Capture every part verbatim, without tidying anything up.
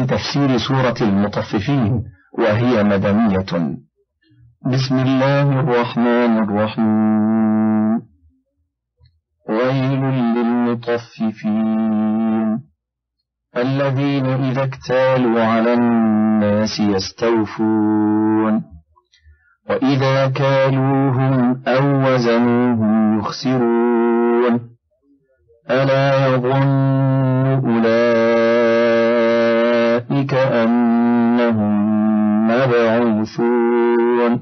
في تفسير سورة المطففين، وهي مدنية. بسم الله الرحمن الرحيم. ويل للمطففين الذين إذا اكتالوا على الناس يستوفون وإذا كالوهم أو وزنوهم يخسرون ألا يظن أولئك أنهم مبعوثون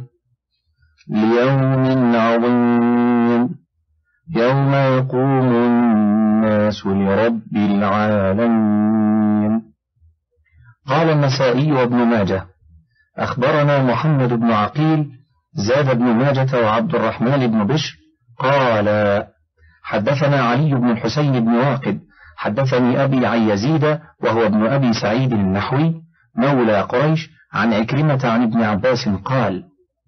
ليوم عظيم يوم يقوم الناس لرب العالمين. قال النسائي وابن ماجه: أخبرنا محمد بن عقيل زاد بن ماجة وعبد الرحمن بن بشر قال حدثنا علي بن الحسين بن واقد حدثني أبي عن يزيد وهو ابن أبي سعيد النحوي مولى قريش عن عكرمة عن ابن عباس قال: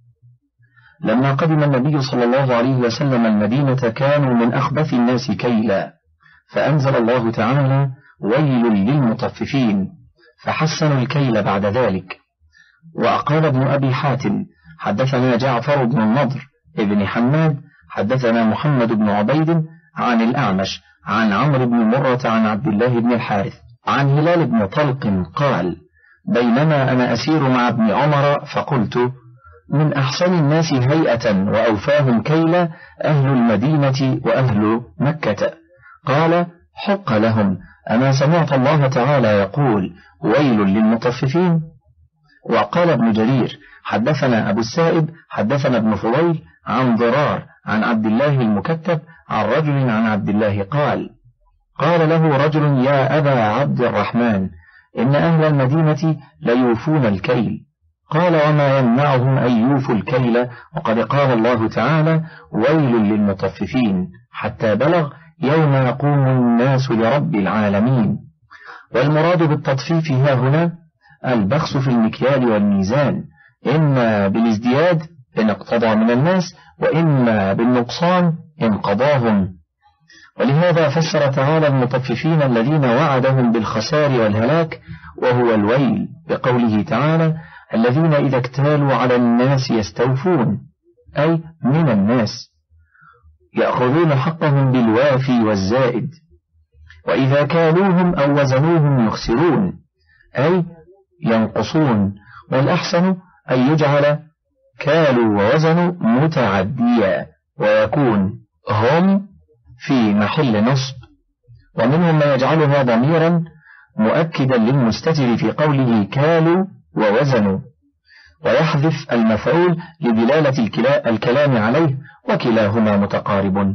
لما قدم النبي صلى الله عليه وسلم المدينة كانوا من أخبث الناس كيلا، فأنزل الله تعالى: ويل للمطففين، فحسنوا الكيل بعد ذلك. وأقال ابن أبي حاتم حدثنا جعفر بن النضر ابن حماد حدثنا محمد بن عبيد عن الأعمش عن عمرو بن مرة عن عبد الله بن الحارث عن هلال بن طلق قال: بينما أنا أسير مع ابن عمر فقلت: من أحسن الناس هيئة وأوفاهم كيلا أهل المدينة وأهل مكة. قال: حق لهم، أما سمعت الله تعالى يقول: ويل للمطففين؟ وقال ابن جرير حدثنا أبو السائب حدثنا ابن فضيل عن ضرار عن عبد الله المكتب عن رجل عن عبد الله قال: قال له رجل: يا أبا عبد الرحمن، إن أهل المدينة ليوفون الكيل. قال: وما يمنعهم أن يوفوا الكيل وقد قال الله تعالى: ويل للمطففين، حتى بلغ يوم يقوم الناس لرب العالمين. والمراد بالتطفيف ها هنا البخس في المكيال والميزان، إما بالازدياد إن اقتضى من الناس، وإما بالنقصان إن قضاهم. ولهذا فسر تعالى المطففين الذين وعدهم بالخسار والهلاك وهو الويل بقوله تعالى: الذين إذا اكتالوا على الناس يستوفون، أي من الناس يأخذون حقهم بالوافي والزائد، وإذا كالوهم أو وزنوهم يخسرون، أي ينقصون. والأحسن أن يجعل كالوا ووزنوا متعديا ويكون هم في محل نصب، ومنهم ما يجعلها ضميرا مؤكدا للمستتر في قوله كالوا ووزنوا، ويحذف المفعول لدلالة الكلام عليه، وكلاهما متقارب.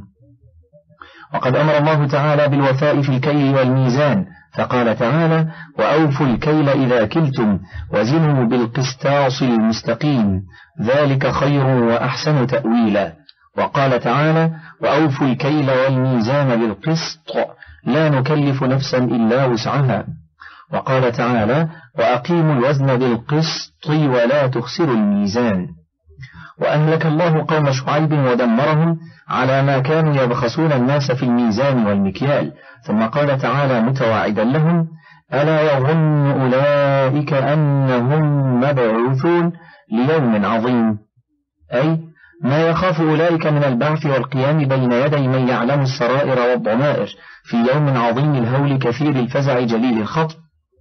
وقد أمر الله تعالى بالوفاء في الكيل والميزان، فقال تعالى: وأوفوا الكيل إذا كلتم وزنوا بالقسطاس المستقيم ذلك خير وأحسن تأويلا. وقال تعالى: وأوفوا الكيل والميزان بالقسط لا نكلف نفسا إلا وسعها. وقال تعالى: وأقيموا الوزن بالقسط ولا تخسروا الميزان. وأهلك الله قوم شعيب ودمرهم على ما كانوا يبخسون الناس في الميزان والمكيال. ثم قال تعالى متواعدا لهم: ألا يظن أولئك أنهم مبعوثون ليوم عظيم، أي ما يخاف أولئك من البعث والقيام بين يدي من يعلم السرائر والضمائر في يوم عظيم الهول كثير الفزع جليل الخطب،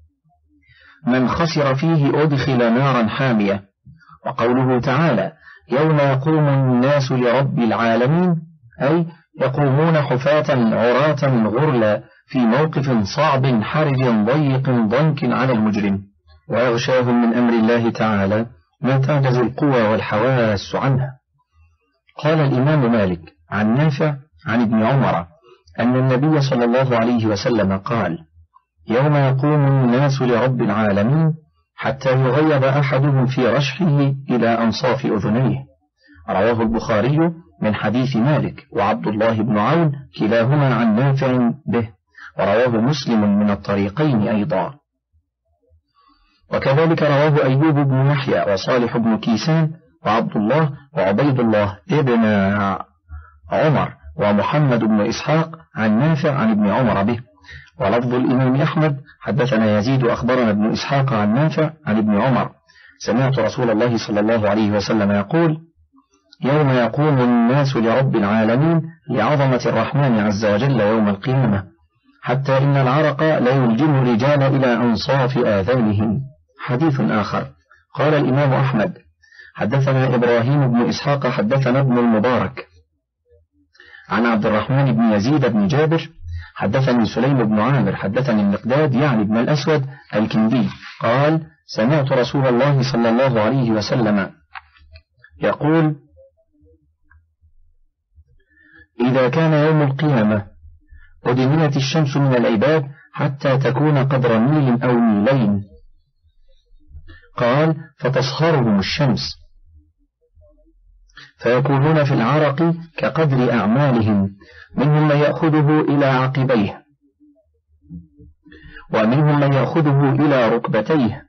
من خسر فيه أدخل نارا حامية. وقوله تعالى: يوم يقوم الناس لرب العالمين، أي يقومون حفاة عراة غرلا في موقف صعب حرج ضيق ضنك على المجرم، ويغشاهم من أمر الله تعالى ما تعجز القوى والحواس عنها. قال الإمام مالك عن نافع عن ابن عمر أن النبي صلى الله عليه وسلم قال: يوم يقوم الناس لرب العالمين حتى يغيب أحدهم في رشحه إلى أنصاف أذنيه. رواه البخاري من حديث مالك وعبد الله بن عون كلاهما عن نافع به، ورواه مسلم من الطريقين أيضا. وكذلك رواه أيوب بن يحيى وصالح بن كيسان وعبد الله وعبيد الله ابن عمر ومحمد بن إسحاق عن نافع عن ابن عمر به. ولفظ الإمام أحمد حدثنا يزيد أخبرنا ابن إسحاق عن نافع عن ابن عمر سمعت رسول الله صلى الله عليه وسلم يقول يوم يقوم الناس لرب العالمين لعظمة الرحمن عز وجل يوم القيامة حتى إن العرق لا يلجم الرجال إلى أنصاف آذانهم. حديث آخر قال الإمام أحمد حدثنا إبراهيم بن إسحاق حدثنا ابن المبارك عن عبد الرحمن بن يزيد بن جابر حدثني سليم بن عامر حدثني المقداد يعني ابن الأسود الكندي قال سمعت رسول الله صلى الله عليه وسلم يقول إذا كان يوم القيامة أدنيت الشمس من العباد حتى تكون قدر ميل أو ميلين قال فتصخرهم الشمس فيكونون في العرق كقدر أعمالهم منهم من يأخذه إلى عقبيه ومنهم من يأخذه إلى ركبتيه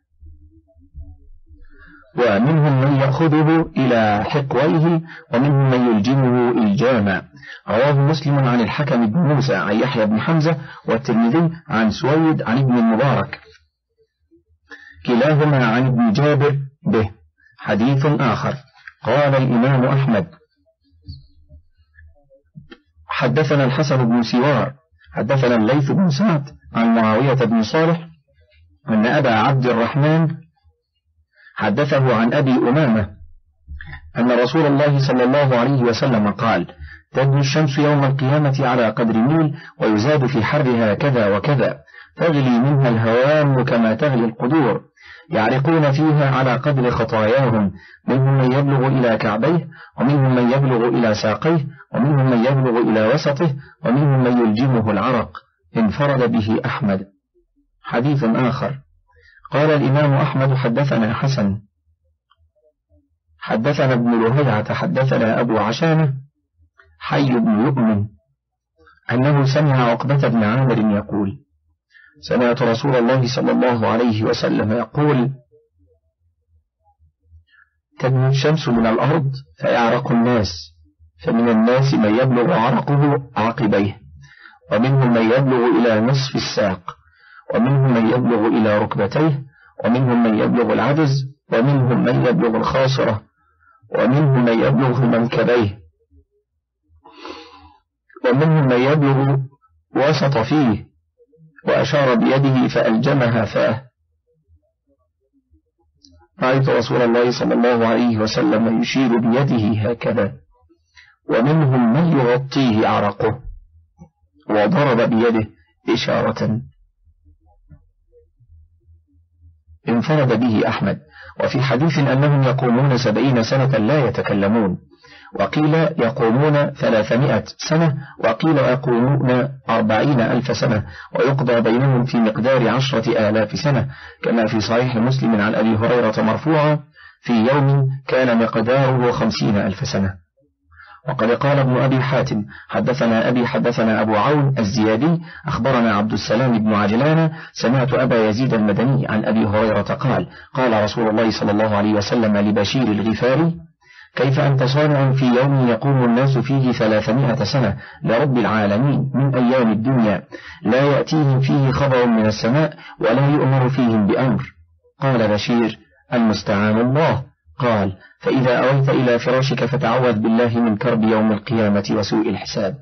ومنهم من يأخذه إلى حقويه ومنهم من يلجمه إلجاما. رواه مسلم عن الحكم بن موسى عن يحيى بن حمزة والترمذي عن سويد عن ابن المبارك كلاهما عن ابن جابر به. حديث آخر قال الإمام أحمد حدثنا الحسن بن سوار حدثنا الليث بن سعد عن معاوية بن صالح أن أبا عبد الرحمن حدثه عن أبي أمامة أن رسول الله صلى الله عليه وسلم قال تدنو الشمس يوم القيامة على قدر ميل ويزاد في حرها كذا وكذا تغلي منها الهوام كما تغلي القدور يعرقون فيها على قدر خطاياهم منهم من يبلغ إلى كعبيه ومنهم من يبلغ إلى ساقيه ومنهم من يبلغ إلى وسطه ومنهم من يلجمه العرق. انفرد به أحمد. حديث آخر قال الإمام أحمد حدثنا حسن حدثنا ابن لهيعة حدثنا أبو عشانة حي بن يؤمن أنه سمع عقبة بن عامر يقول سمعت رسول الله صلى الله عليه وسلم يقول تدنو الشمس من الأرض فيعرق الناس فمن الناس من يبلغ عرقه عقبيه ومنهم من يبلغ إلى نصف الساق ومنهم من يبلغ إلى ركبتيه ومنهم من يبلغ العجز ومنهم من يبلغ الخاصرة ومنهم من يبلغ منكبيه ومنهم من يبلغ وسط فيه وأشار بيده فألجمها فاه. رأيت رسول الله صلى الله عليه وسلم يشير بيده هكذا ومنهم من يغطيه عرقه وضرب بيده إشارة. انفرد به أحمد. وفي حديث أنهم يقومون سبعين سنة لا يتكلمون وقيل يقومون ثلاثمائة سنة وقيل يقومون أربعين ألف سنة ويقضى بينهم في مقدار عشرة آلاف سنة كما في صحيح مسلم عن أبي هريرة مرفوعا في يوم كان مقداره خمسين ألف سنة. وقد قال ابن أبي حاتم حدثنا أبي حدثنا أبو عون الزيادي أخبرنا عبد السلام بن عجلان سمعت أبا يزيد المدني عن أبي هريرة قال قال رسول الله صلى الله عليه وسلم لبشير الغفاري كيف أنت صانع في يوم يقوم الناس فيه ثلاثمائة سنة لرب العالمين من أيام الدنيا لا يأتيهم فيه خبر من السماء ولا يؤمر فيهم بأمر. قال بشير المستعان الله. قال فإذا أويت إلى فراشك فتعوذ بالله من كرب يوم القيامة وسوء الحساب.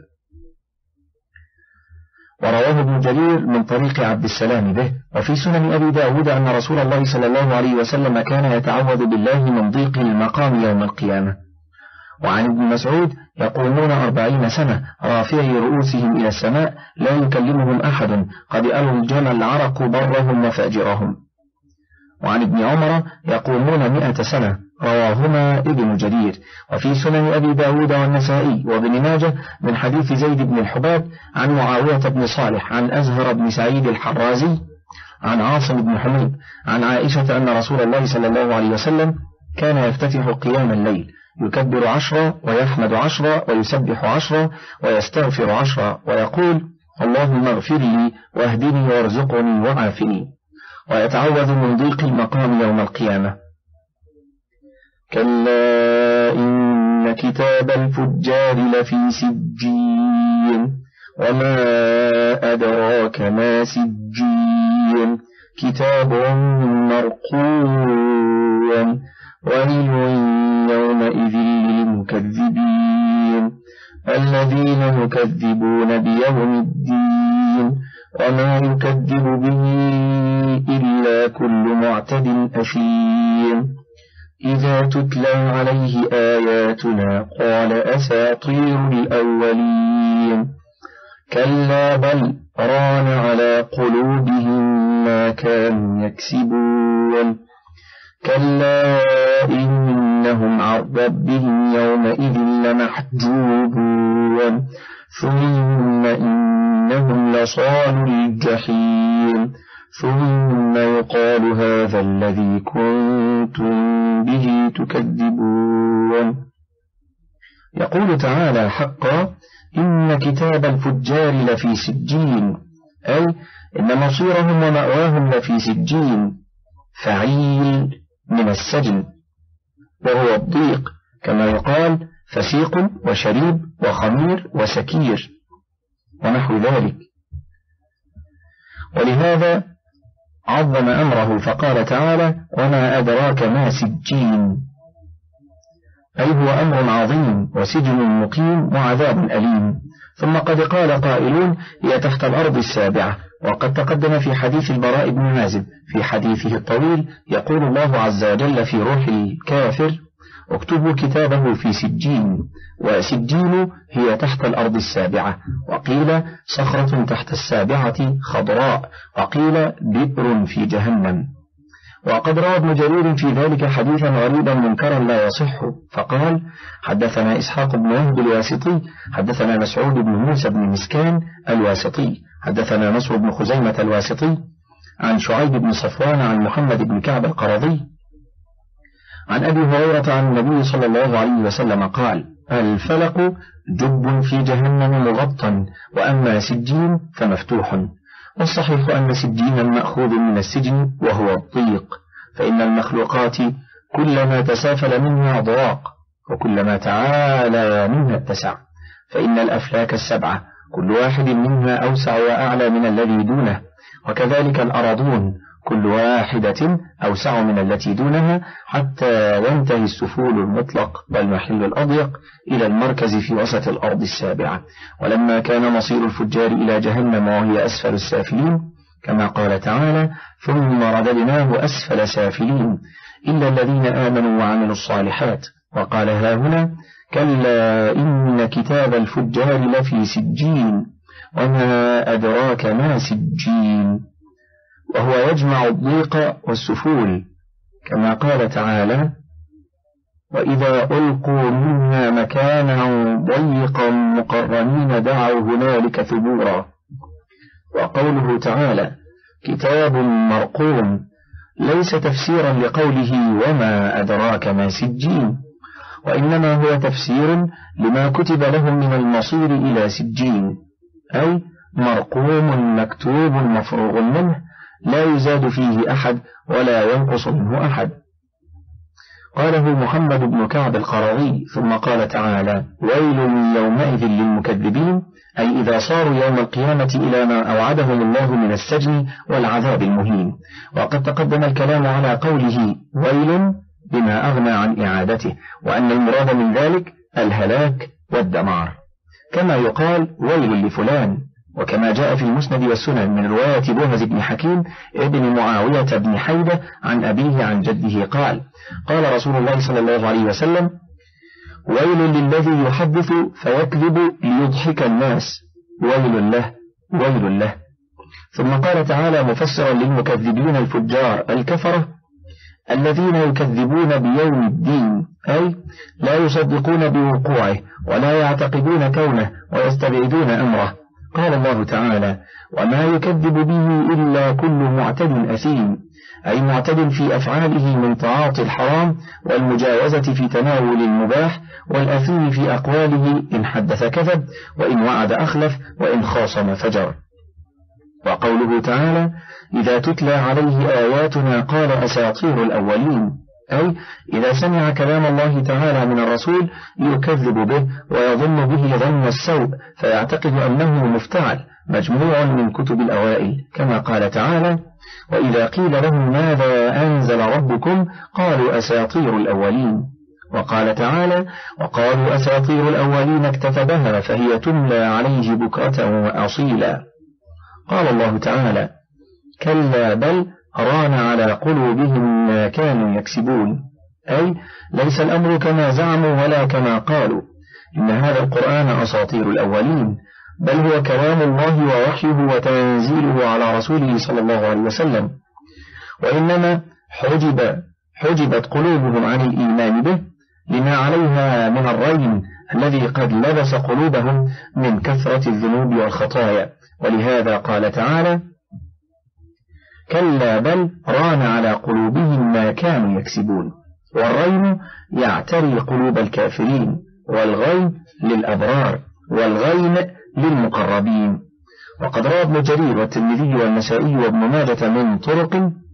ورواه ابن جرير من طريق عبد السلام به. وفي سنن أبي داود أن رسول الله صلى الله عليه وسلم كان يتعوذ بالله من ضيق المقام يوم القيامة. وعن ابن مسعود يقومون أربعين سنة رافعي رؤوسهم إلى السماء لا يكلمهم أحد قد ألجم العرق برهم وفاجرهم. وعن ابن عمر يقومون مئة سنة رواهما ابن جرير. وفي سنن أبي داود والنسائي وابن ماجه من حديث زيد بن الحباب عن معاوية بن صالح عن أزهر بن سعيد الحرازي عن عاصم بن حميد عن عائشة أن رسول الله صلى الله عليه وسلم كان يفتتح قيام الليل يكبر عشرة ويحمد عشرة ويسبح عشرة ويستغفر عشرة ويقول اللهم اغفر لي واهدني وارزقني وعافني ويتعوذ من ضيق المقام يوم القيامة. كلا إن كتاب الفجار لفي سجين وما أدراك ما سجين كتاب مرقوم ويل يومئذ للمكذبين الذين يكذبون بيوم الدين وما يكذب به إلا كل معتد أثيم إذا تتلى عليه آياتنا قال أساطير الأولين كلا بل ران على قلوبهم ما كانوا يكسبون كلا إنهم عن ربهم يومئذ لمحجوبون ثم إنهم لصالوا الجحيم ثم يقال هذا الذي كنتم به تكذبون. يقول تعالى حقا إن كتاب الفجار لفي سجين، أي إن مصيرهم ومأواهم لفي سجين، فعيل من السجن وهو الضيق، كما يقال فسيق وشريب وخمير وسكير ونحو ذلك. ولهذا عظم أمره فقال تعالى وما أدراك ما سجين، أي هو أمر عظيم وسجن مقيم وعذاب أليم. ثم قد قال قائلون هي تحت الأرض السابعة، وقد تقدم في حديث البراء بن عازب في حديثه الطويل يقول الله عز وجل في روح الكافر اكتبوا كتابه في سجين، وسجين هي تحت الأرض السابعة، وقيل صخرة تحت السابعة خضراء، وقيل بئر في جهنم. وقد روى ابن جرير في ذلك حديثا غريبا منكرا لا يصح، فقال حدثنا إسحاق بن وهب الواسطي حدثنا مسعود بن موسى بن مسكان الواسطي حدثنا نصر بن خزيمة الواسطي عن شعيب بن صفوان عن محمد بن كعب القرظي عن أبي هريرة عن النبي صلى الله عليه وسلم قال الفلق جب في جهنم مغطى، وأما سجين فمفتوح. والصحيح أن سجينا مأخوذ من السجن وهو الضيق، فإن المخلوقات كلما تسافل منها ضاق، وكلما تعالى منها اتسع، فإن الأفلاك السبعة كل واحد منها أوسع وأعلى من الذي دونه، وكذلك الأراضون كل واحدة أوسع من التي دونها، حتى ينتهي السفول المطلق والمحل الأضيق إلى المركز في وسط الأرض السابعة. ولما كان مصير الفجار إلى جهنم وهي أسفل السافلين، كما قال تعالى ثم رددناه أسفل سافلين إلا الذين آمنوا وعملوا الصالحات. وقال ها هنا كلا إن كتاب الفجار لفي سجين وما أدراك ما سجين، وهو يجمع الضيق والسفول، كما قال تعالى وإذا ألقوا منها مكانا ضيقا مقرنين دعوا هنالك ثبورا. وقوله تعالى كتاب مرقوم ليس تفسيرا لقوله وما أدراك ما سجين، وإنما هو تفسير لما كتب لهم من المصير إلى سجين، أي مرقوم مكتوب مفروغ منه لا يزاد فيه أحد ولا ينقص منه أحد. قاله محمد بن كعب القرظي. ثم قال تعالى ويل يومئذ للمكذبين، أي إذا صاروا يوم القيامة إلى ما أوعدهم الله من السجن والعذاب المهين. وقد تقدم الكلام على قوله ويل بما أغنى عن إعادته، وأن المراد من ذلك الهلاك والدمار، كما يقال ويل لفلان، وكما جاء في المسند والسنن من رواية بوهز بن حكيم ابن معاوية بن حيدة عن أبيه عن جده قال قال رسول الله صلى الله عليه وسلم ويل للذي يحدث فيكذب ليضحك الناس، ويل له ويل له. ثم قال تعالى مفسرا للمكذبين الفجار الكفرة الذين يكذبون بيوم الدين، أي لا يصدقون بوقوعه ولا يعتقدون كونه ويستبعدون أمره. قال الله تعالى وما يكذب به إلا كل معتد أثيم، أي معتد في أفعاله من تعاطي الحرام والمجاوزة في تناول المباح، والأثيم في أقواله إن حدث كذب وإن وعد أخلف وإن خاصم فجر. وقوله تعالى إذا تتلى عليه آياتنا قال أساطير الأولين، أي إذا سمع كلام الله تعالى من الرسول يكذب به ويظن به ظن السوء فيعتقد أنه مفتعل مجموع من كتب الأوائل، كما قال تعالى: وإذا قيل لهم ماذا أنزل ربكم قالوا أساطير الأولين. وقال تعالى: وقالوا أساطير الأولين اكتتبها فهي تملى عليه بكرة وأصيلا. قال الله تعالى: كلا بل ران على قلوبهم ما كانوا يكسبون، أي ليس الأمر كما زعموا ولا كما قالوا، إن هذا القرآن أساطير الأولين، بل هو كلام الله ووحيه وتنزيله على رسوله صلى الله عليه وسلم، وإنما حجب حجبت قلوبهم عن الإيمان به لما عليها من الرين الذي قد لبس قلوبهم من كثرة الذنوب والخطايا. ولهذا قال تعالى: كلا بل ران على قلوبهم ما كانوا يكسبون. والرين يعتري قلوب الكافرين، والغين للأبرار، والغين للمقربين. وقد روى ابن جرير والترمذي والنسائي وابن ماجة من طرق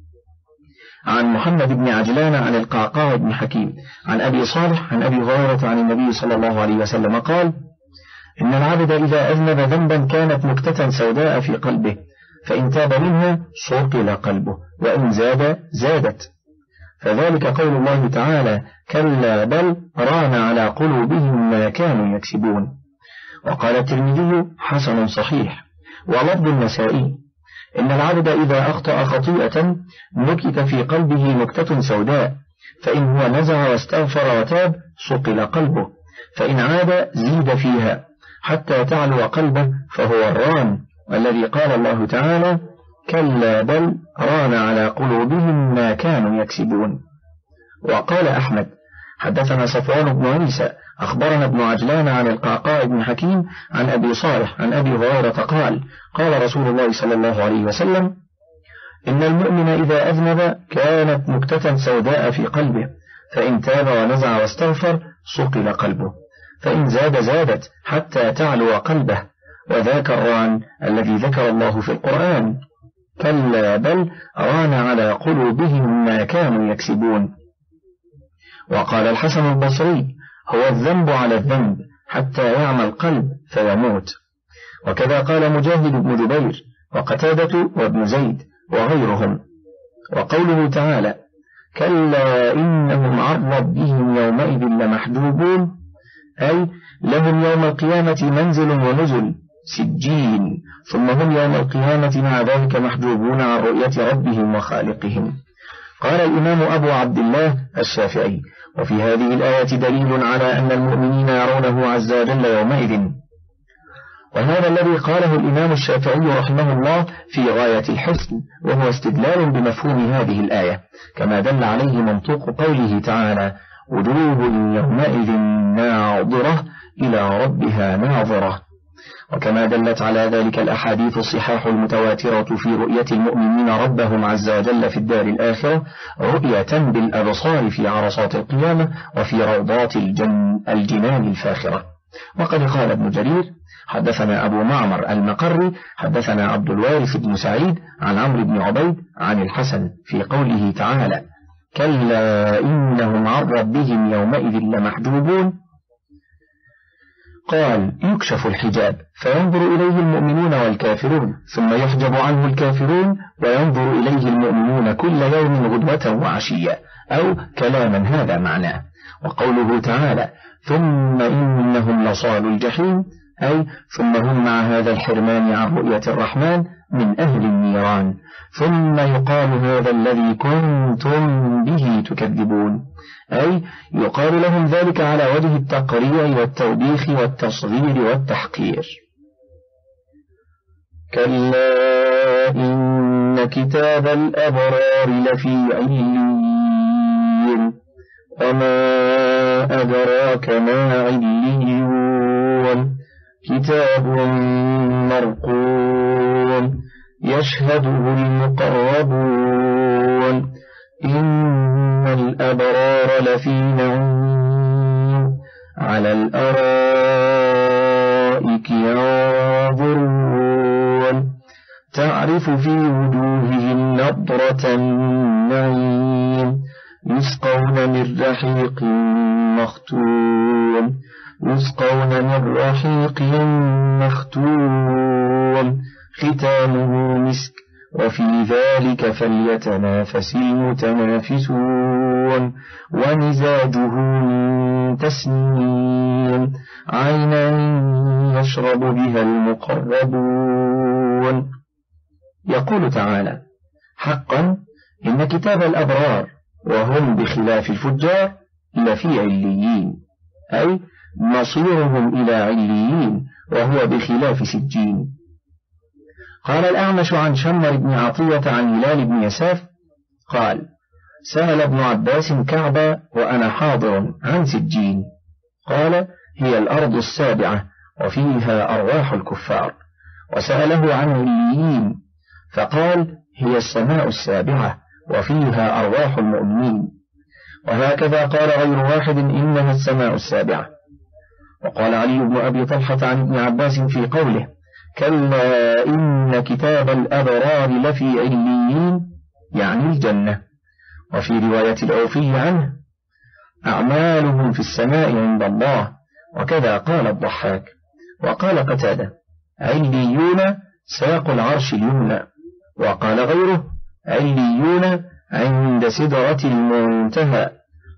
عن محمد بن عجلان عن القعقاع بن حكيم عن أبي صالح عن أبي هريرة عن النبي صلى الله عليه وسلم قال: إن العبد إذا أذنب ذنبا كانت نكتة سوداء في قلبه، فإن تاب منها صقل قلبه، وإن زاد زادت، فذلك قول الله تعالى: كلا بل ران على قلوبهم ما كانوا يكسبون. وقال الترمذي: حسن صحيح. ولفظ النسائي: إن العبد إذا أخطأ خطيئة نكت في قلبه نكتة سوداء، فإن هو نزع واستغفر وتاب صقل قلبه، فإن عاد زيد فيها حتى تعلو قلبه، فهو الران الذي قال الله تعالى: كلا بل ران على قلوبهم ما كانوا يكسبون. وقال أحمد: حدثنا صفوان بن عيسى أخبرنا ابن عجلان عن القعقاع بن حكيم عن أبي صالح عن أبي هريرة قال: قال رسول الله صلى الله عليه وسلم: إن المؤمن إذا أذنب كانت نكتة سوداء في قلبه، فإن تاب ونزع واستغفر صقل قلبه، فإن زاد زادت حتى تعلو قلبه، وذاك الران الذي ذكر الله في القرآن: كلا بل ران على قلوبهم ما كانوا يكسبون. وقال الحسن البصري: هو الذنب على الذنب حتى يعمى القلب فيموت. وكذا قال مجاهد بن جبير وقتادة وابن زيد وغيرهم. وقوله تعالى: كلا إنهم عن ربهم يومئذ لمحجوبون، أي لهم يوم القيامة منزل ونزل سجين، ثم هم يوم القيامة مع ذلك محجوبون عن رؤية ربهم وخالقهم. قال الإمام أبو عبد الله الشافعي: وفي هذه الآية دليل على أن المؤمنين يرونه عز وجل يومئذ. وهذا الذي قاله الإمام الشافعي رحمه الله في غاية الحسن، وهو استدلال بمفهوم هذه الآية، كما دل عليه منطوق قوله تعالى: وجوه يومئذ ناظرة إلى ربها ناظرة. وكما دلت على ذلك الأحاديث الصحاح المتواترة في رؤية المؤمنين ربهم عز وجل في الدار الآخرة رؤية بالأبصار في عرصات القيامة وفي روضات الجن الجنان الفاخرة. وقد قال ابن جرير: حدثنا أبو معمر المقري حدثنا عبد الوارث بن سعيد عن عمرو بن عبيد عن الحسن في قوله تعالى: كلا إنهم عن ربهم يومئذ لمحجوبون، قال: يكشف الحجاب فينظر إليه المؤمنون والكافرون، ثم يحجب عنه الكافرون وينظر إليه المؤمنون كل يوم غدوة وعشية، أو كلاما هذا معناه. وقوله تعالى: ثم إنهم لصالوا الجحيم، أي ثم هم مع هذا الحرمان عن رؤية الرحمن من أهل النيران، ثم يقال هذا الذي كنتم به تكذبون، أي يقال لهم ذلك على وجه التقريع والتوبيخ والتصغير والتحقير. كلا إن كتاب الأبرار لفي عليين، وما أدراك ما عليون، كتاب مرقوم يشهده المقربون، إن الأبرار لفي نعيم على الأرائك ينظرون، تعرف في وجوههم نضرة النعيم، يسقون من رحيق مختوم يسقون من رحيق مختوم ختامه مسك وفي ذلك فليتنافس المتنافسون ومزاجه من تسنيم عينا يشرب بها المقربون. يقول تعالى: حقا إن كتاب الأبرار وهم بخلاف الفجار لفي عليين، أي مصيرهم إلى عليين وهو بخلاف سجين. قال الأعمش عن شمر بن عطية عن هلال بن يساف قال: سأل ابن عباس كعبا وأنا حاضر عن سجين، قال: هي الأرض السابعة وفيها أرواح الكفار. وسأله عن عليين فقال: هي السماء السابعة وفيها أرواح المؤمنين. وهكذا قال غير واحد: إنها السماء السابعة. وقال علي بن أبي طلحة عن ابن عباس في قوله: كلا إن كتاب الأبرار لفي عليين، يعني الجنة. وفي رواية الأوفي عنه: أعمالهم في السماء عند الله. وكذا قال الضحاك. وقال قتادة: عليون ساق العرش اليمنى. وقال غيره: عليون عند سدرة المنتهى.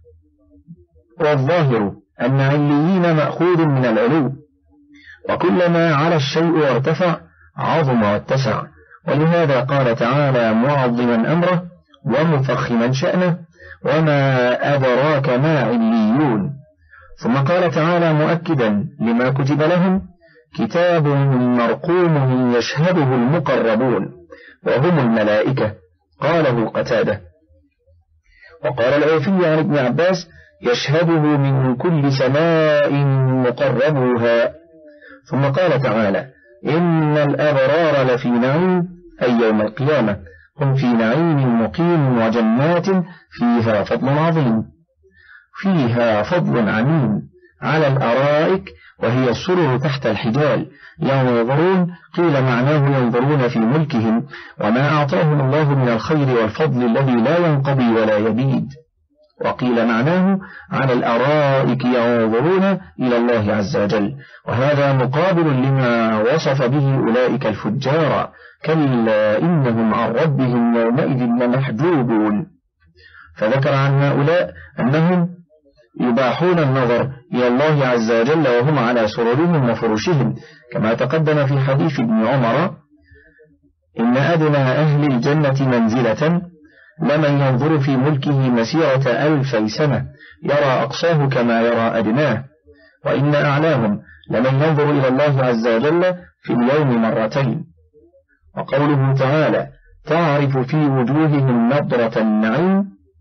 والظاهر أن عليين مأخوذ من العلو، وكلما على الشيء وارتفع عظم واتسع، ولهذا قال تعالى معظما أمره ومفخما شأنه: وما أدراك ما عليون. ثم قال تعالى مؤكدا لما كتب لهم: كتاب مرقوم يشهده المقربون وهم الملائكة. قاله قتادة. وقال الأوفي عن ابن عباس: يشهده من كل سماء مقربوها. ثم قال تعالى: إن الأبرار لفي نعيم، أي يوم القيامة، هم في نعيم مقيم وجنات فيها فضل عظيم، فيها فضل عميم على الأرائك وهي السرر تحت الحجال ينظرون. قيل معناه ينظرون في ملكهم وما أعطاهم الله من الخير والفضل الذي لا ينقضي ولا يبيد. وقيل معناه على الأرائك ينظرون إلى الله عز وجل، وهذا مقابل لما وصف به أولئك الفجار: كلا إنهم عن ربهم يومئذ لمحجوبون. فذكر عن هؤلاء أنهم يباحون النظر إلى الله عز وجل وهم على سررهم وفرشهم، كما تقدم في حديث ابن عمر: إن أدنى أهل الجنة منزلة لمن ينظر في ملكه مسيرة ألفي سنة يرى أقصاه كما يرى أدناه، وإن أعلاهم لمن ينظر إلى الله عز وجل في اليوم مرتين. وقوله تعالى: تعرف في وجوههم نضرة النعيم،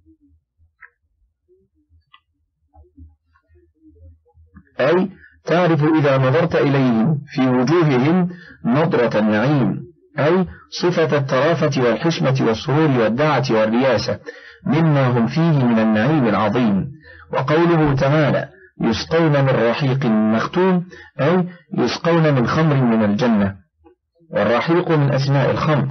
أي تعرف إذا نظرت إليهم في وجوههم نضرة النعيم، أي صفة الترافة والحشمة والسرور والدعة والرياسة مما هم فيه من النعيم العظيم. وقوله تعالى: يسقون من رحيق مختوم، أي يسقون من خمر من الجنة، والرحيق من أسماء الخمر.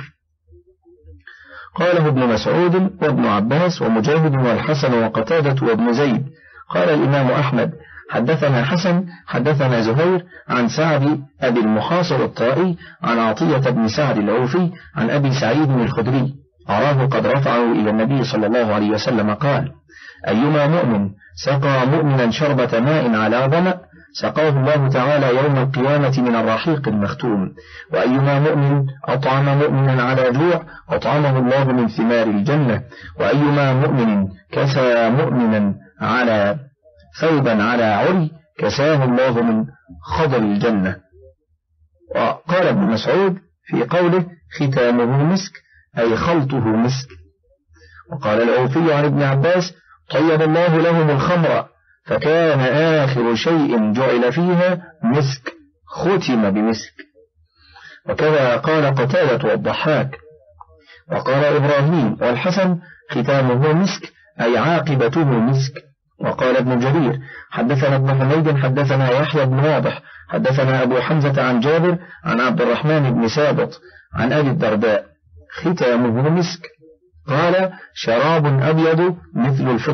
قاله ابن مسعود وابن عباس ومجاهد والحسن وقتادة وابن زيد. قال الإمام أحمد: حدثنا حسن حدثنا زهير عن سعد أبي المخاصر الطائي عن عطية بن سعد العوفي عن أبي سعيد الخدري أراه قد رفعه إلى النبي صلى الله عليه وسلم قال: أيما مؤمن سقى مؤمنا شربة ماء على ظمأ سقاه الله تعالى يوم القيامة من الرحيق المختوم، وأيما مؤمن أطعم مؤمنا على جوع أطعمه الله من ثمار الجنة، وأيما مؤمن كسى مؤمنا على ثوبا على عري كساه الله من خضر الجنة. وقال ابن مسعود في قوله: ختامه مسك، أي خلطه مسك. وقال الأوفي عن ابن عباس: طيب الله لهم الخمر فكان آخر شيء جعل فيها مسك، ختم بمسك. وكذا قال قتادة والضحاك. وقال إبراهيم والحسن: ختامه مسك، أي عاقبته مسك. وقال ابن جرير: حدثنا ابن حميد حدثنا يحيى بن واضح حدثنا أبو حمزة عن جابر عن عبد الرحمن بن سابط عن أبي الدرداء: ختامه مسك. قال: شراب أبيض مثل الفضة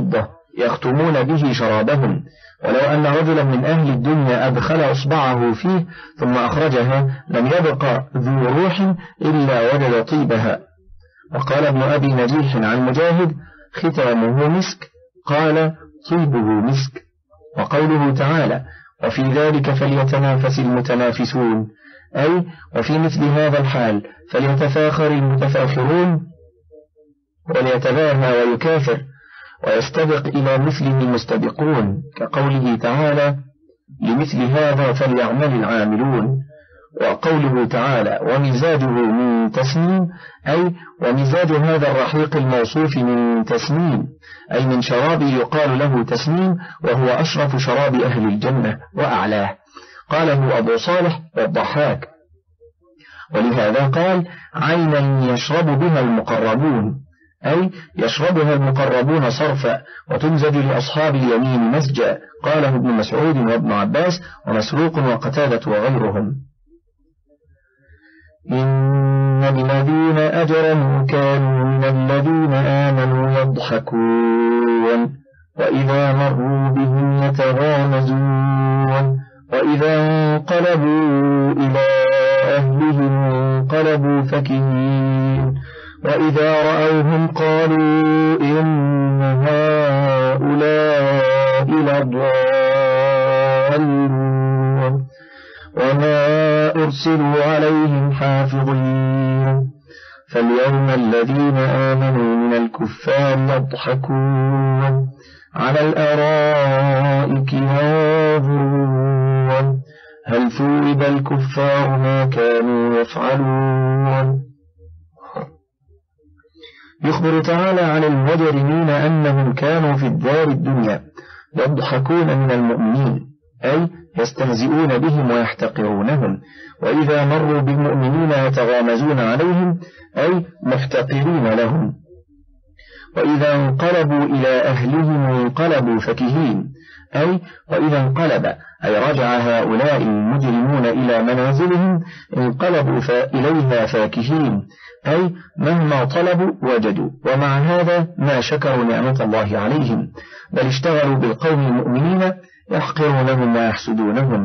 يختمون به شرابهم، ولو أن رجلا من أهل الدنيا أدخل إصبعه فيه ثم أخرجها لم يبق ذو روح إلا وجد طيبها. وقال ابن أبي نجيح عن مجاهد: ختامه مسك، قال طيبه مسك. وقوله تعالى: وفي ذلك فليتنافس المتنافسون، أي وفي مثل هذا الحال فليتفاخر المتفاخرون، وليتباهى ويكافر ويستبق إلى مثله المستبقون، كقوله تعالى: لمثل هذا فليعمل العاملون. وقوله تعالى: ومزاجه من تسنيم، أي ومزاج هذا الرحيق الموصوف من تسنيم، أي من شراب يقال له تسنيم، وهو أشرف شراب أهل الجنة وأعلاه. قاله أبو صالح والضحاك. ولهذا قال: عينا يشرب بها المقربون، أي يشربها المقربون صرفا، وتمزج لأصحاب اليمين مسجا. قاله ابن مسعود وابن عباس ومسروق وقتادة وغيرهم. إن الذين أجرموا كانوا من الذين آمنوا يضحكون وإذا مروا بهم يتغامزون وإذا انقلبوا إلى أهلهم انقلبوا فكهين وإذا رأوهم قالوا إن هؤلاء لضالون وما أرسلوا عليهم حافظين. فاليوم الذين آمنوا من الكفار يضحكون على الأرائك ينظرون هل ثوب الكفار ما كانوا يفعلون. يخبر تعالى عن المجرمين أنهم كانوا في الدار الدنيا يضحكون من المؤمنين، أي يستهزئون بهم ويحتقرونهم، وإذا مروا بالمؤمنين يتغامزون عليهم، أي محتقرين لهم، وإذا انقلبوا إلى أهلهم انقلبوا فكهين، أي وإذا انقلب أي رجع هؤلاء المجرمون إلى منازلهم انقلبوا إليها فاكهين، أي مهما طلبوا وجدوا، ومع هذا ما شكروا نعمة الله عليهم، بل اشتغلوا بالقوم المؤمنين يحقرونهم ويحسدونهم.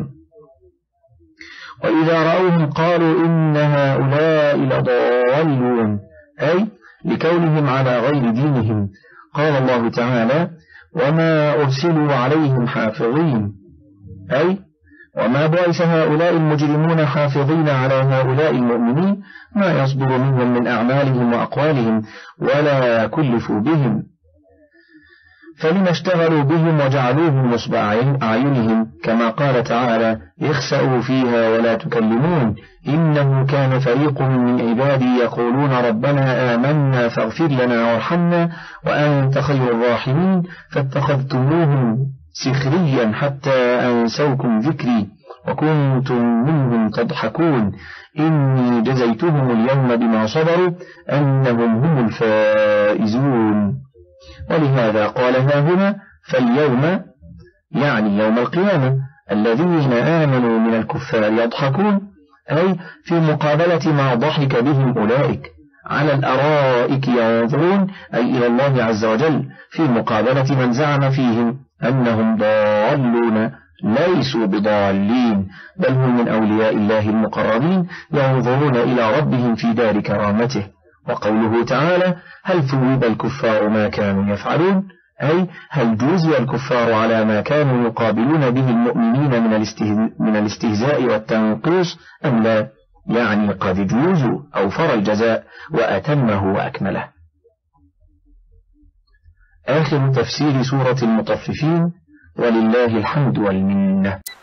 وإذا رأوهم قالوا إن هؤلاء لضالون، أي لكونهم على غير دينهم. قال الله تعالى: وما أرسلوا عليهم حافظين، أي وما بعث هؤلاء المجرمون حافظين على هؤلاء المؤمنين ما يصدر منهم من أعمالهم وأقوالهم ولا كلفوا بهم، فلما اشتغلوا بهم وجعلوهم نصب أعينهم، كما قال تعالى: اخسأوا فيها ولا تكلمون إنه كان فريق من عبادي يقولون ربنا آمنا فاغفر لنا وارحمنا وأنت خير الراحمين فاتخذتموهم سخريا حتى أنسوكم ذكري وكنتم منهم تضحكون إني جزيتهم اليوم بما صبروا أنهم هم الفائزون. ولهذا قال هنا: فاليوم يعني يوم القيامة الذين آمنوا من الكفار يضحكون، أي في مقابلة ما ضحك بهم أولئك، على الأرائك ينظرون، أي إلى الله عز وجل، في مقابلة من زعم فيهم أنهم ضالون ليسوا بضالين، بل هم من أولياء الله المقربين ينظرون إلى ربهم في دار كرامته. وقوله تعالى: هل ثوب الكفار ما كانوا يفعلون، أي هل جوزي الكفار على ما كانوا يقابلون به المؤمنين من الاستهزاء والتنقيص أم لا، يعني قد جوزوا أوفر الجزاء وأتمه وأكمله. آخر تفسير سورة المطففين، ولله الحمد والمنة.